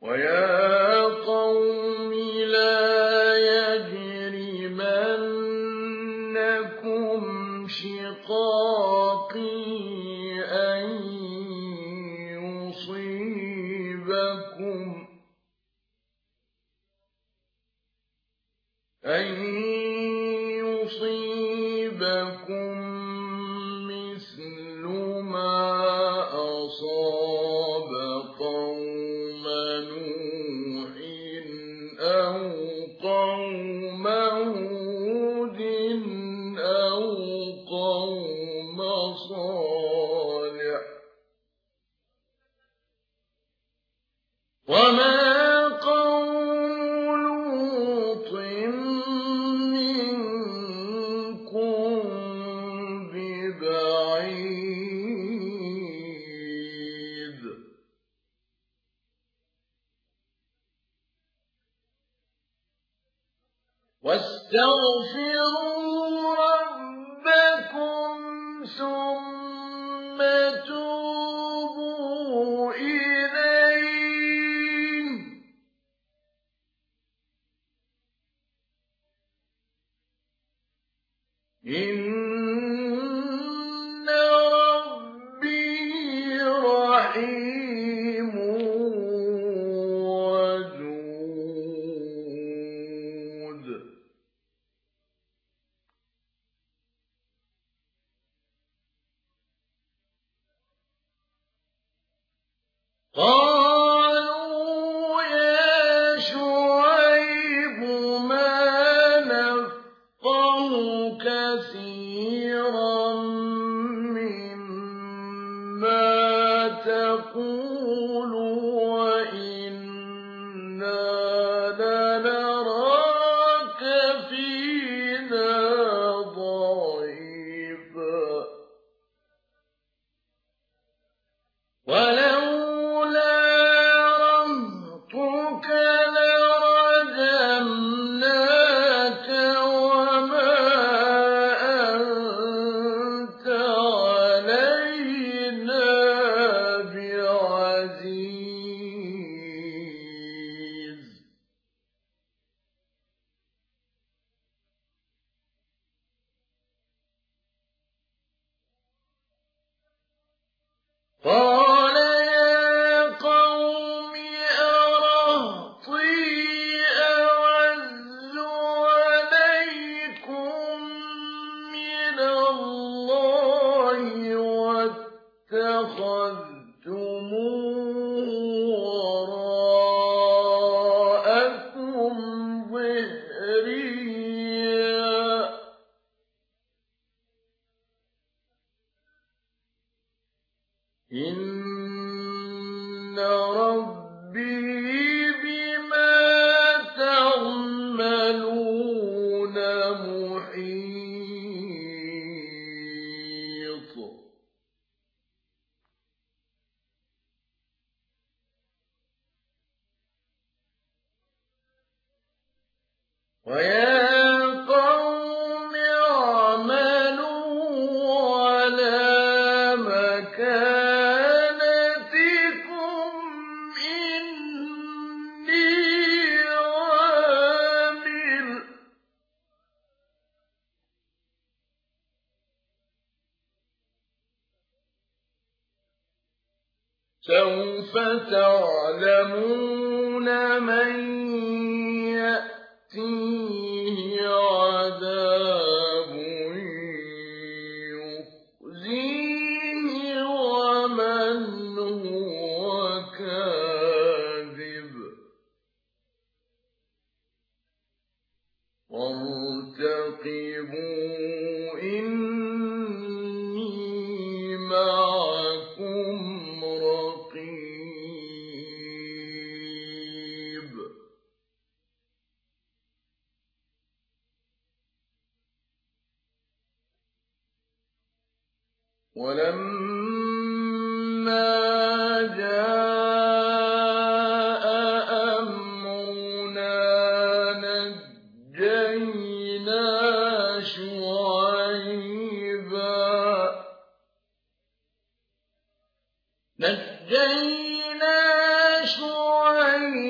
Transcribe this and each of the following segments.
ويا قوم لا يجرمنكم شقاقي أن يصيبكم مثل ما أصاب قوم نوح أو قوم هود أو قوم صالح وما واستغفروا ربكم ثم توبوا إليه إن ربي رحيم قالوا يا شعيب ما نفقه كثيرا مما تقول وإنا لنراك فينا ضعيفا ولولا رهطك لرجمناك وما أنت علينا بعزيز قال يا قوم أرهطي أعز عليكم من الله واتخذتموه وراءكم ظهريا إن ربي بما تعملون محيط ويا قوم اعملوا على مكانتكم إني عامل سوف تعلمون من يأتيه عذاب يخزيه ومن هو كاذب وارتقبوا إني معكم رقيب ولما جاء أمرنا نجينا شعيبا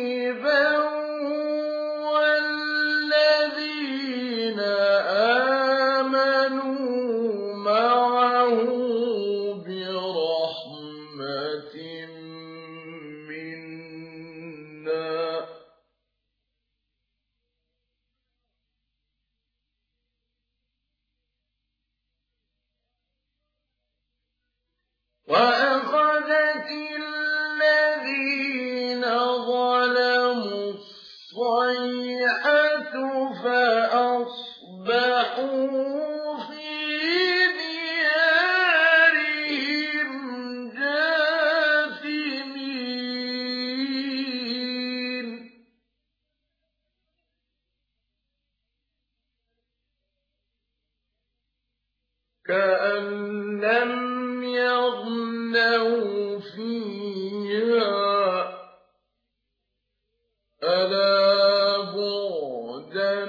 فِيهَا أَلَا بُعْدًا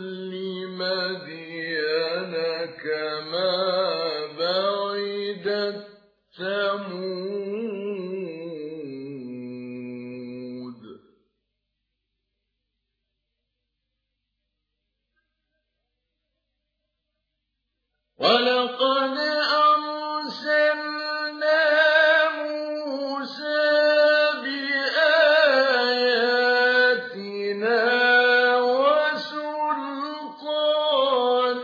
لِّمَدْيَنَ كَمَا بَعِدَتْ ثَمُودُ وَلَقَدْ أَرْسَلْنَا مُوسَىٰ بِآيَاتِنَا وَسُلْطَانٍ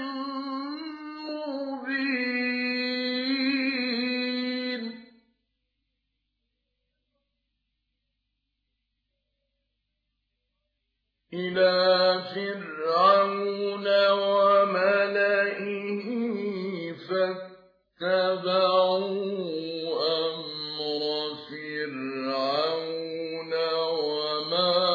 مُّبِينٍ إِلَىٰ فِرْعَوْنَ وَمَلَئِهِ فَاتَّبَعُوا أَمْرَ فِرْعَوْنَ وَمَا